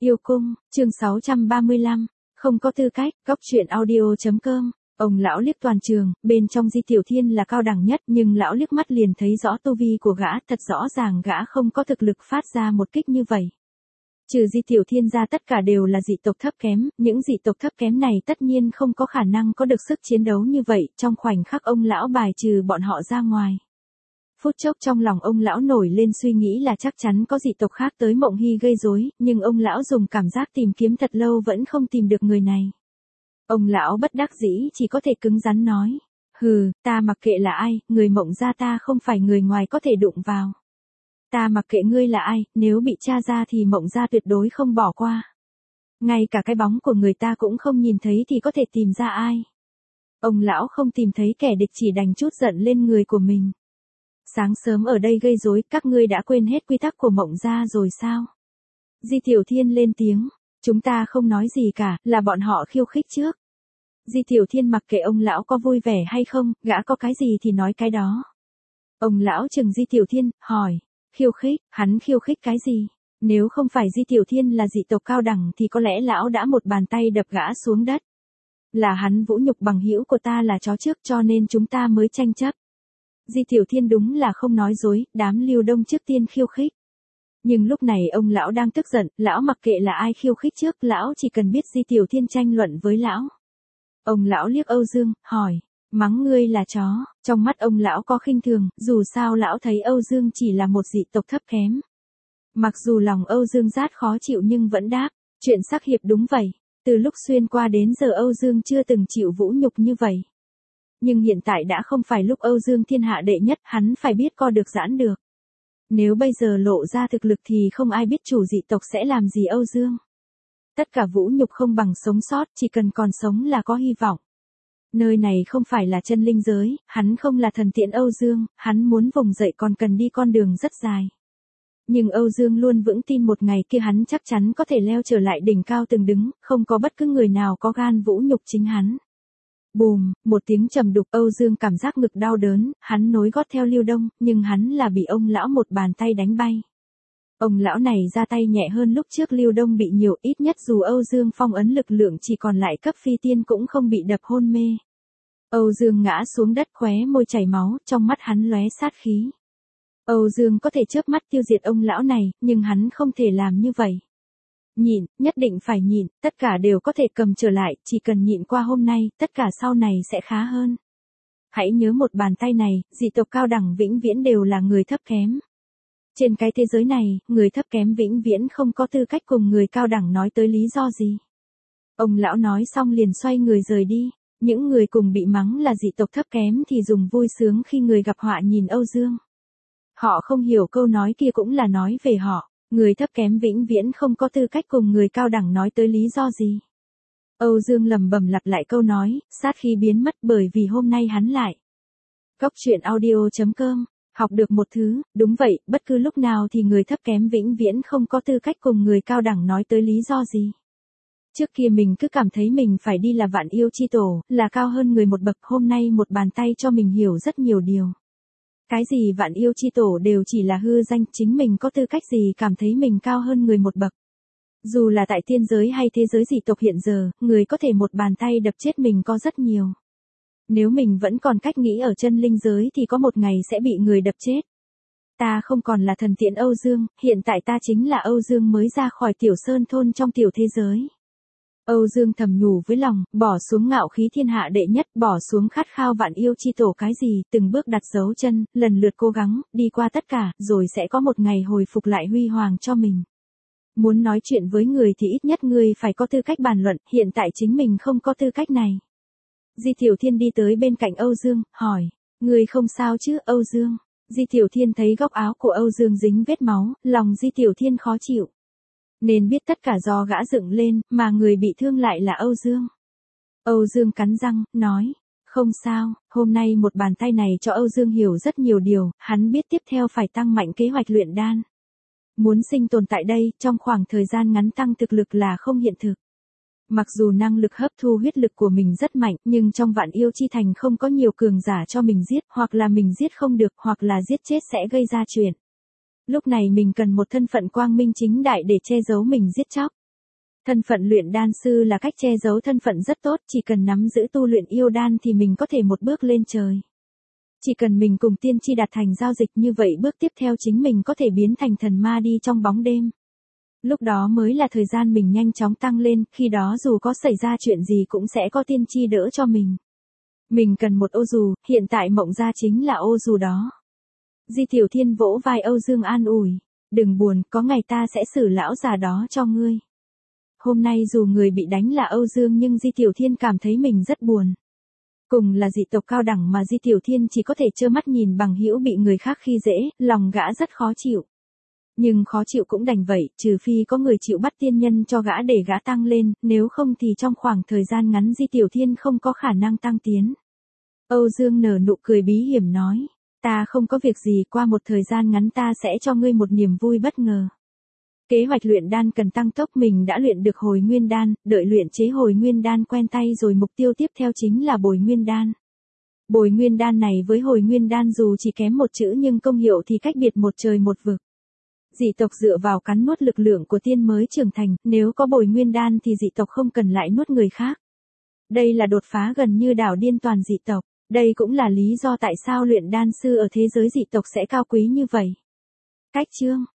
Yêu cung, chương 635, không có tư cách, góc truyện audio.com. Ông lão liếc toàn trường, bên trong Di Tiểu Thiên là cao đẳng nhất, nhưng lão liếc mắt liền thấy rõ tu vi của gã, thật rõ ràng gã không có thực lực phát ra một kích như vậy. Trừ Di Tiểu Thiên ra tất cả đều là dị tộc thấp kém, những dị tộc thấp kém này tất nhiên không có khả năng có được sức chiến đấu như vậy, trong khoảnh khắc ông lão bài trừ bọn họ ra ngoài. Phút chốc trong lòng ông lão nổi lên suy nghĩ là chắc chắn có dị tộc khác tới Mộng Hy gây rối, nhưng ông lão dùng cảm giác tìm kiếm thật lâu vẫn không tìm được người này. Ông lão bất đắc dĩ chỉ có thể cứng rắn nói, hừ, ta mặc kệ là ai, người Mộng gia ta không phải người ngoài có thể đụng vào. Ta mặc kệ ngươi là ai, nếu bị tra ra thì Mộng gia tuyệt đối không bỏ qua. Ngay cả cái bóng của người ta cũng không nhìn thấy thì có thể tìm ra ai. Ông lão không tìm thấy kẻ địch chỉ đành chút giận lên người của mình. Sáng sớm ở đây gây rối, các ngươi đã quên hết quy tắc của Mộng gia rồi sao? Di Tiểu Thiên lên tiếng, chúng ta không nói gì cả, là bọn họ khiêu khích trước. Di Tiểu Thiên mặc kệ ông lão có vui vẻ hay không, gã có cái gì thì nói cái đó. Ông lão chừng Di Tiểu Thiên, hỏi, khiêu khích, hắn khiêu khích cái gì? Nếu không phải Di Tiểu Thiên là dị tộc cao đẳng thì có lẽ lão đã một bàn tay đập gã xuống đất. Là hắn vũ nhục bằng hữu của ta là chó trước cho nên chúng ta mới tranh chấp. Di Tiểu Thiên đúng là không nói dối, đám Lưu Đông trước tiên khiêu khích. Nhưng lúc này ông lão đang tức giận, lão mặc kệ là ai khiêu khích trước, lão chỉ cần biết Di Tiểu Thiên tranh luận với lão. Ông lão liếc Âu Dương, hỏi, mắng ngươi là chó, trong mắt ông lão có khinh thường, dù sao lão thấy Âu Dương chỉ là một dị tộc thấp kém. Mặc dù lòng Âu Dương rát khó chịu nhưng vẫn đáp, chuyện sắc hiệp đúng vậy, từ lúc xuyên qua đến giờ Âu Dương chưa từng chịu vũ nhục như vậy. Nhưng hiện tại đã không phải lúc Âu Dương thiên hạ đệ nhất, hắn phải biết co được giãn được. Nếu bây giờ lộ ra thực lực thì không ai biết chủ dị tộc sẽ làm gì Âu Dương. Tất cả vũ nhục không bằng sống sót, chỉ cần còn sống là có hy vọng. Nơi này không phải là chân linh giới, hắn không là thần tiễn Âu Dương, hắn muốn vùng dậy còn cần đi con đường rất dài. Nhưng Âu Dương luôn vững tin một ngày kia hắn chắc chắn có thể leo trở lại đỉnh cao từng đứng, không có bất cứ người nào có gan vũ nhục chính hắn. Bùm, một tiếng trầm đục, Âu Dương cảm giác ngực đau đớn, hắn nối gót theo Lưu Đông, nhưng hắn là bị ông lão một bàn tay đánh bay. Ông lão này ra tay nhẹ hơn lúc trước Lưu Đông bị nhiều, ít nhất dù Âu Dương phong ấn lực lượng chỉ còn lại cấp phi tiên cũng không bị đập hôn mê. Âu Dương ngã xuống đất khóe môi chảy máu, trong mắt hắn lóe sát khí. Âu Dương có thể chớp mắt tiêu diệt ông lão này, nhưng hắn không thể làm như vậy. Nhịn, nhất định phải nhịn, tất cả đều có thể cầm trở lại, chỉ cần nhịn qua hôm nay, tất cả sau này sẽ khá hơn. Hãy nhớ một bàn tay này, dị tộc cao đẳng vĩnh viễn đều là người thấp kém. Trên cái thế giới này, người thấp kém vĩnh viễn không có tư cách cùng người cao đẳng nói tới lý do gì. Ông lão nói xong liền xoay người rời đi, những người cùng bị mắng là dị tộc thấp kém thì dùng vui sướng khi người gặp họa nhìn Âu Dương. Họ không hiểu câu nói kia cũng là nói về họ. Người thấp kém vĩnh viễn không có tư cách cùng người cao đẳng nói tới lý do gì. Âu Dương lẩm bẩm lặp lại câu nói, sát khí biến mất bởi vì hôm nay hắn lại. Góc truyện audio.com, học được một thứ, đúng vậy, bất cứ lúc nào thì người thấp kém vĩnh viễn không có tư cách cùng người cao đẳng nói tới lý do gì. Trước kia mình cứ cảm thấy mình phải đi là vạn yêu chi tổ, là cao hơn người một bậc, hôm nay một bàn tay cho mình hiểu rất nhiều điều. Cái gì vạn yêu chi tổ đều chỉ là hư danh, chính mình có tư cách gì cảm thấy mình cao hơn người một bậc. Dù là tại tiên giới hay thế giới dị tộc hiện giờ, người có thể một bàn tay đập chết mình có rất nhiều. Nếu mình vẫn còn cách nghĩ ở chân linh giới thì có một ngày sẽ bị người đập chết. Ta không còn là thần tiễn Âu Dương, hiện tại ta chính là Âu Dương mới ra khỏi tiểu sơn thôn trong tiểu thế giới. Âu Dương thầm nhủ với lòng, bỏ xuống ngạo khí thiên hạ đệ nhất, bỏ xuống khát khao vạn yêu chi tổ cái gì, từng bước đặt dấu chân, lần lượt cố gắng, đi qua tất cả, rồi sẽ có một ngày hồi phục lại huy hoàng cho mình. Muốn nói chuyện với người thì ít nhất người phải có tư cách bàn luận, hiện tại chính mình không có tư cách này. Di Tiểu Thiên đi tới bên cạnh Âu Dương, hỏi, người không sao chứ, Âu Dương? Di Tiểu Thiên thấy góc áo của Âu Dương dính vết máu, lòng Di Tiểu Thiên khó chịu. Nên biết tất cả do gã dựng lên, mà người bị thương lại là Âu Dương. Âu Dương cắn răng, nói, không sao, hôm nay một bàn tay này cho Âu Dương hiểu rất nhiều điều, hắn biết tiếp theo phải tăng mạnh kế hoạch luyện đan. Muốn sinh tồn tại đây, trong khoảng thời gian ngắn tăng thực lực là không hiện thực. Mặc dù năng lực hấp thu huyết lực của mình rất mạnh, nhưng trong vạn yêu chi thành không có nhiều cường giả cho mình giết, hoặc là mình giết không được, hoặc là giết chết sẽ gây ra chuyện. Lúc này mình cần một thân phận quang minh chính đại để che giấu mình giết chóc. Thân phận luyện đan sư là cách che giấu thân phận rất tốt, chỉ cần nắm giữ tu luyện yêu đan thì mình có thể một bước lên trời. Chỉ cần mình cùng tiên tri đạt thành giao dịch như vậy, bước tiếp theo chính mình có thể biến thành thần ma đi trong bóng đêm. Lúc đó mới là thời gian mình nhanh chóng tăng lên, khi đó dù có xảy ra chuyện gì cũng sẽ có tiên tri đỡ cho mình. Mình cần một ô dù, hiện tại Mộng gia chính là ô dù đó. Di Tiểu Thiên vỗ vai Âu Dương an ủi. Đừng buồn, có ngày ta sẽ xử lão già đó cho ngươi. Hôm nay dù người bị đánh là Âu Dương nhưng Di Tiểu Thiên cảm thấy mình rất buồn. Cùng là dị tộc cao đẳng mà Di Tiểu Thiên chỉ có thể trơ mắt nhìn bằng hữu bị người khác khi dễ, lòng gã rất khó chịu. Nhưng khó chịu cũng đành vậy, trừ phi có người chịu bắt tiên nhân cho gã để gã tăng lên, nếu không thì trong khoảng thời gian ngắn Di Tiểu Thiên không có khả năng tăng tiến. Âu Dương nở nụ cười bí hiểm nói, ta không có việc gì, qua một thời gian ngắn ta sẽ cho ngươi một niềm vui bất ngờ. Kế hoạch luyện đan cần tăng tốc, mình đã luyện được hồi nguyên đan, đợi luyện chế hồi nguyên đan quen tay rồi mục tiêu tiếp theo chính là bồi nguyên đan. Bồi nguyên đan này với hồi nguyên đan dù chỉ kém một chữ nhưng công hiệu thì cách biệt một trời một vực. Dị tộc dựa vào cắn nuốt lực lượng của tiên mới trưởng thành, nếu có bồi nguyên đan thì dị tộc không cần lại nuốt người khác. Đây là đột phá gần như đảo điên toàn dị tộc, đây cũng là lý do tại sao luyện đan sư ở thế giới dị tộc sẽ cao quý như vậy. Cách chương